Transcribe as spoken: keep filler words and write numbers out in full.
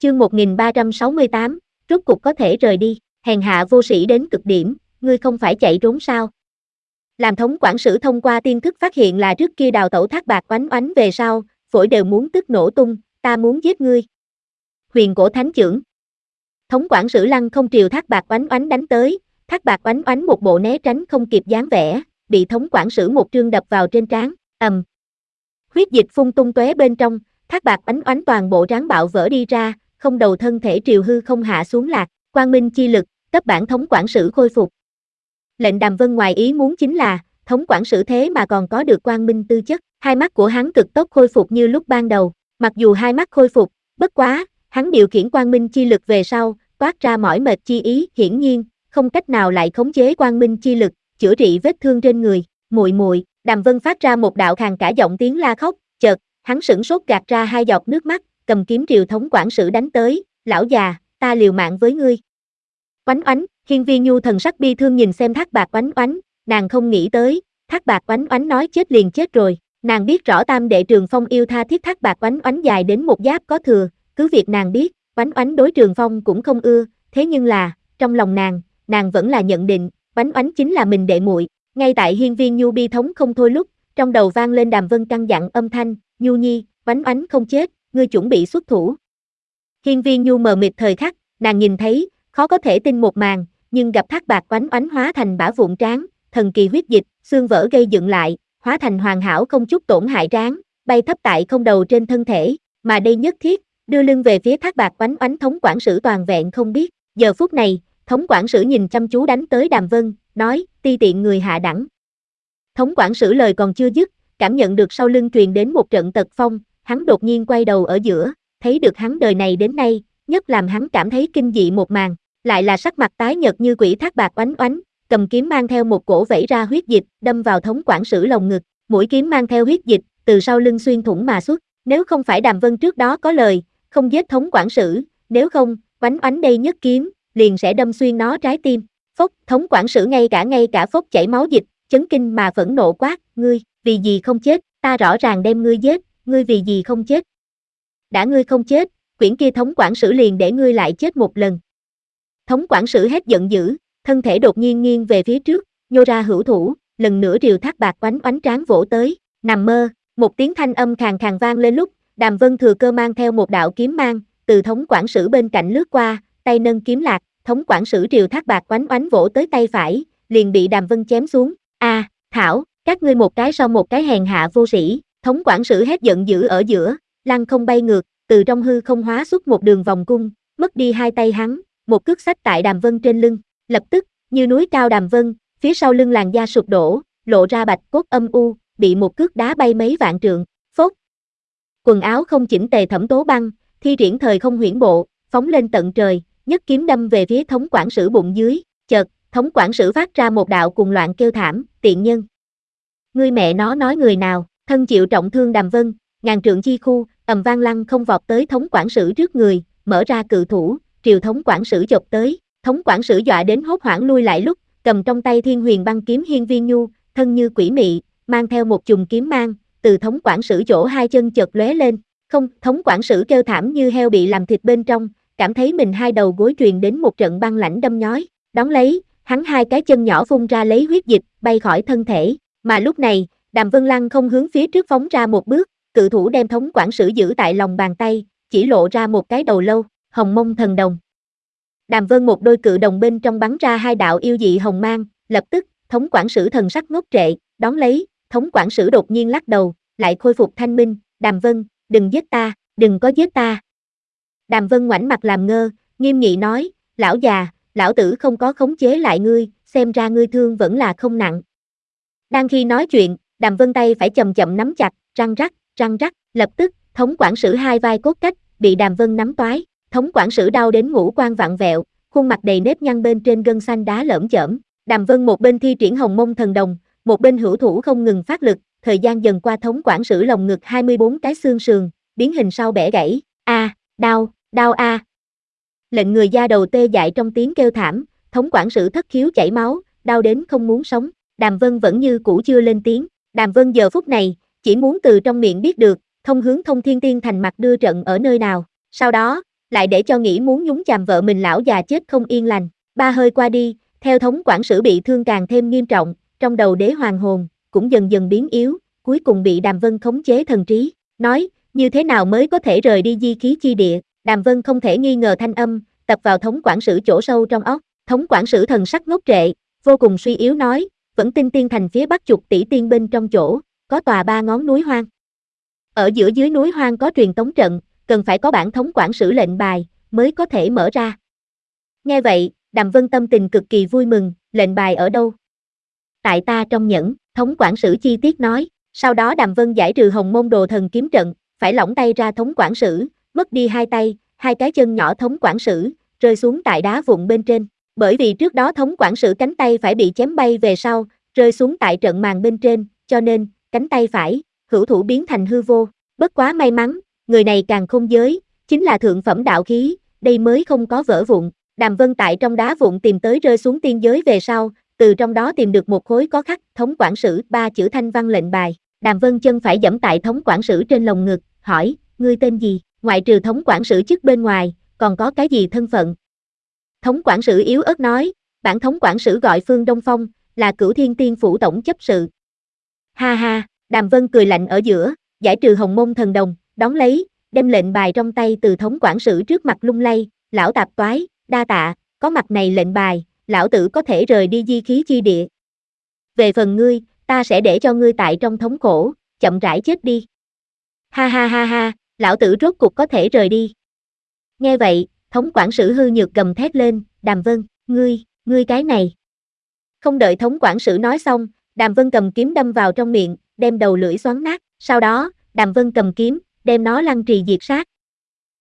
Chương một nghìn ba trăm sáu mươi tám, rốt cục có thể rời đi, hèn hạ vô sĩ đến cực điểm, ngươi không phải chạy trốn sao? Làm thống quản sử thông qua tiên thức phát hiện là trước kia đào tẩu Thác Bạt Oánh Oánh về sau, phổi đều muốn tức nổ tung, ta muốn giết ngươi. Huyền cổ thánh chưởng. Thống quản sử lăng không triều Thác Bạt Oánh Oánh đánh tới, Thác Bạt Oánh Oánh một bộ né tránh không kịp dáng vẻ, bị thống quản sử một trương đập vào trên trán, ầm. Huyết dịch phun tung tóe bên trong, Thác Bạt Oánh Oánh toàn bộ trán bạo vỡ đi ra, không đầu thân thể triều hư không hạ xuống lạc, quang minh chi lực, cấp bản thống quản sử khôi phục. Lệnh Đàm Vân ngoài ý muốn chính là, thống quản sử thế mà còn có được quang minh tư chất, hai mắt của hắn cực tốc khôi phục như lúc ban đầu, mặc dù hai mắt khôi phục, bất quá, hắn điều khiển quang minh chi lực về sau, toát ra mỏi mệt chi ý, hiển nhiên, không cách nào lại khống chế quang minh chi lực, chữa trị vết thương trên người, muội muội, Đàm Vân phát ra một đạo khàn cả giọng tiếng la khóc, chợt, hắn sửng sốt gạt ra hai giọt nước mắt, cầm kiếm triều thống quản sử đánh tới, lão già, ta liều mạng với ngươi. Oánh Oánh, Hiên Viên Nhu thần sắc bi thương nhìn xem Thác Bạt Oánh Oánh, nàng không nghĩ tới, Thác Bạt Oánh Oánh nói chết liền chết rồi, nàng biết rõ Tam đệ Trường Phong yêu tha thiết Thác Bạt Oánh Oánh dài đến một giáp có thừa, cứ việc nàng biết, Oánh Oánh đối Trường Phong cũng không ưa, thế nhưng là, trong lòng nàng, nàng vẫn là nhận định, Oánh Oánh chính là mình đệ muội. Ngay tại Hiên Viên Nhu bi thống không thôi lúc, trong đầu vang lên Đàm Vân căn dặn âm thanh, Nhu Nhi, Oánh Oánh không chết, ngươi chuẩn bị xuất thủ. Hiên Viên Nhu mờ mịt thời khắc, nàng nhìn thấy, khó có thể tin một màn, nhưng gặp Thác Bạt Oánh Oánh hóa thành bã vụn tráng, thần kỳ huyết dịch, xương vỡ gây dựng lại, hóa thành hoàn hảo không chút tổn hại tráng, bay thấp tại không đầu trên thân thể, mà đây nhất thiết, đưa lưng về phía Thác Bạt Oánh Oánh thống quản sử toàn vẹn không biết. Giờ phút này, thống quản sử nhìn chăm chú đánh tới Đàm Vân, nói, ti tiện người hạ đẳng. Thống quản sử lời còn chưa dứt, cảm nhận được sau lưng truyền đến một trận tật phong, hắn đột nhiên quay đầu ở giữa, thấy được hắn đời này đến nay, nhất làm hắn cảm thấy kinh dị một màn, lại là sắc mặt tái nhợt như quỷ Thác Bạt Oánh Oánh, cầm kiếm mang theo một cổ vẩy ra huyết dịch, đâm vào thống quản sử lồng ngực, mũi kiếm mang theo huyết dịch, từ sau lưng xuyên thủng mà xuất, nếu không phải Đàm Vân trước đó có lời, không giết thống quản sử, nếu không, Oánh Oánh đây nhất kiếm, liền sẽ đâm xuyên nó trái tim. Phốc, thống quản sử ngay cả ngay cả phốc chảy máu dịch, chấn kinh mà phẫn nộ quát, ngươi, vì gì không chết, ta rõ ràng đem ngươi giết, ngươi vì gì không chết. Đã ngươi không chết, quyển kia thống quản sử liền để ngươi lại chết một lần. Thống quản sử hét giận dữ, thân thể đột nhiên nghiêng về phía trước, nhô ra hữu thủ, lần nữa triều Thác Bạt Oánh Oánh trán vỗ tới, nằm mơ, một tiếng thanh âm khàn khàn vang lên lúc, Đàm Vân thừa cơ mang theo một đạo kiếm mang, từ thống quản sử bên cạnh lướt qua, tay nâng kiếm lạc, thống quản sử triều Thác Bạt Oánh Oánh vỗ tới tay phải, liền bị Đàm Vân chém xuống. A, à, Thảo, các ngươi một cái sau một cái hèn hạ vô sĩ, thống quản sử hét giận dữ ở giữa, lăng không bay ngược, từ trong hư không hóa xuất một đường vòng cung, mất đi hai tay hắn, một cước xách tại Đàm Vân trên lưng, lập tức, như núi cao Đàm Vân, phía sau lưng làn da sụp đổ, lộ ra bạch cốt âm u, bị một cước đá bay mấy vạn trượng, phốt. Quần áo không chỉnh tề Thẩm Tố Băng, thi triển thời không huyễn bộ, phóng lên tận trời, nhất kiếm đâm về phía thống quản sử bụng dưới, chợt, thống quản sử phát ra một đạo cuồng loạn kêu thảm, tiện nhân. Ngươi mẹ nó nói người nào, thân chịu trọng thương Đàm Vân, ngàn trượng chi khu, ầm vang lăng không vọt tới thống quản sử trước người, mở ra cự thủ, triều thống quản sử chộp tới, thống quản sử dọa đến hốt hoảng lui lại lúc, cầm trong tay Thiên Huyền Băng kiếm Hiên Viên Nhu, thân như quỷ mị, mang theo một chùm kiếm mang, từ thống quản sử chỗ hai chân chợt lóe lên, không, thống quản sử kêu thảm như heo bị làm thịt bên trong, cảm thấy mình hai đầu gối truyền đến một trận băng lãnh đâm nhói, đón lấy, hắn hai cái chân nhỏ phun ra lấy huyết dịch, bay khỏi thân thể, mà lúc này, Đàm Vân Lăng không hướng phía trước phóng ra một bước, cự thủ đem thống quản sử giữ tại lòng bàn tay, chỉ lộ ra một cái đầu lâu, hồng mông thần đồng. Đàm Vân một đôi cự đồng bên trong bắn ra hai đạo yêu dị hồng mang, lập tức, thống quản sử thần sắc ngốc trệ, đón lấy, thống quản sử đột nhiên lắc đầu, lại khôi phục thanh minh, Đàm Vân, đừng giết ta, đừng có giết ta. Đàm Vân ngoảnh mặt làm ngơ, nghiêm nghị nói, lão già, lão tử không có khống chế lại ngươi, xem ra ngươi thương vẫn là không nặng. Đang khi nói chuyện, Đàm Vân tay phải chậm chậm nắm chặt, răng rắc, răng rắc, lập tức, thống quản sử hai vai cốt cách, bị Đàm Vân nắm toái, thống quản sử đau đến ngũ quan vặn vẹo, khuôn mặt đầy nếp nhăn bên trên gân xanh đá lởm chởm. Đàm Vân một bên thi triển hồng mông thần đồng, một bên hữu thủ không ngừng phát lực, thời gian dần qua thống quản sử lồng ngực hai mươi bốn cái xương sườn, biến hình sau bẻ gãy, a, à, đau, đau a. À. Lệnh người da đầu tê dại trong tiếng kêu thảm, thống quản sử thất khiếu chảy máu, đau đến không muốn sống. Đàm Vân vẫn như cũ chưa lên tiếng, Đàm Vân giờ phút này, chỉ muốn từ trong miệng biết được, thông hướng Thông Thiên Tiên Thành mặt đưa trận ở nơi nào, sau đó, lại để cho nghĩ muốn nhúng chàm vợ mình lão già chết không yên lành. Ba hơi qua đi, theo thống quản sử bị thương càng thêm nghiêm trọng, trong đầu đế hoàng hồn, cũng dần dần biến yếu, cuối cùng bị Đàm Vân khống chế thần trí, nói, như thế nào mới có thể rời đi di khí chi địa. Đàm Vân không thể nghi ngờ thanh âm, tập vào thống quản sử chỗ sâu trong óc. Thống quản sử thần sắc ngốc trệ, vô cùng suy yếu nói, vẫn tin tiên thành phía bắc chục tỷ tiên bên trong chỗ, có tòa ba ngón núi hoang. Ở giữa dưới núi hoang có truyền tống trận, cần phải có bản thống quản sử lệnh bài, mới có thể mở ra. Nghe vậy, Đàm Vân tâm tình cực kỳ vui mừng, lệnh bài ở đâu? Tại ta trong nhẫn, thống quản sử chi tiết nói, sau đó Đàm Vân giải trừ hồng môn đồ thần kiếm trận, phải lỏng tay ra thống quản sử, mất đi hai tay, hai cái chân nhỏ thống quản sử, rơi xuống tại đá vụn bên trên. Bởi vì trước đó thống quản sử cánh tay phải bị chém bay về sau, rơi xuống tại trận màn bên trên, cho nên, cánh tay phải, hữu thủ biến thành hư vô. Bất quá may mắn, người này càng không giới, chính là thượng phẩm đạo khí, đây mới không có vỡ vụn. Đàm Vân tại trong đá vụn tìm tới rơi xuống tiên giới về sau, từ trong đó tìm được một khối có khắc thống quản sử ba chữ thanh văn lệnh bài. Đàm Vân chân phải giẫm tại thống quản sử trên lồng ngực, hỏi, ngươi tên gì? Ngoại trừ thống quản sử chức bên ngoài, còn có cái gì thân phận? Thống quản sử yếu ớt nói, bản thống quản sử gọi Phương Đông Phong, là Cửu Thiên Tiên phủ tổng chấp sự. Ha ha, Đàm Vân cười lạnh ở giữa, giải trừ hồng môn thần đồng, đón lấy, đem lệnh bài trong tay từ thống quản sử trước mặt lung lay, lão tạp toái, đa tạ, có mặt này lệnh bài, lão tử có thể rời đi di khí chi địa. Về phần ngươi, ta sẽ để cho ngươi tại trong thống khổ, chậm rãi chết đi. Ha ha ha ha, lão tử rốt cục có thể rời đi. Nghe vậy, thống quản sử hư nhược gầm thét lên, Đàm Vân, ngươi, ngươi cái này. Không đợi thống quản sử nói xong, Đàm Vân cầm kiếm đâm vào trong miệng, đem đầu lưỡi xoắn nát, sau đó, Đàm Vân cầm kiếm, đem nó lăng trì diệt sát,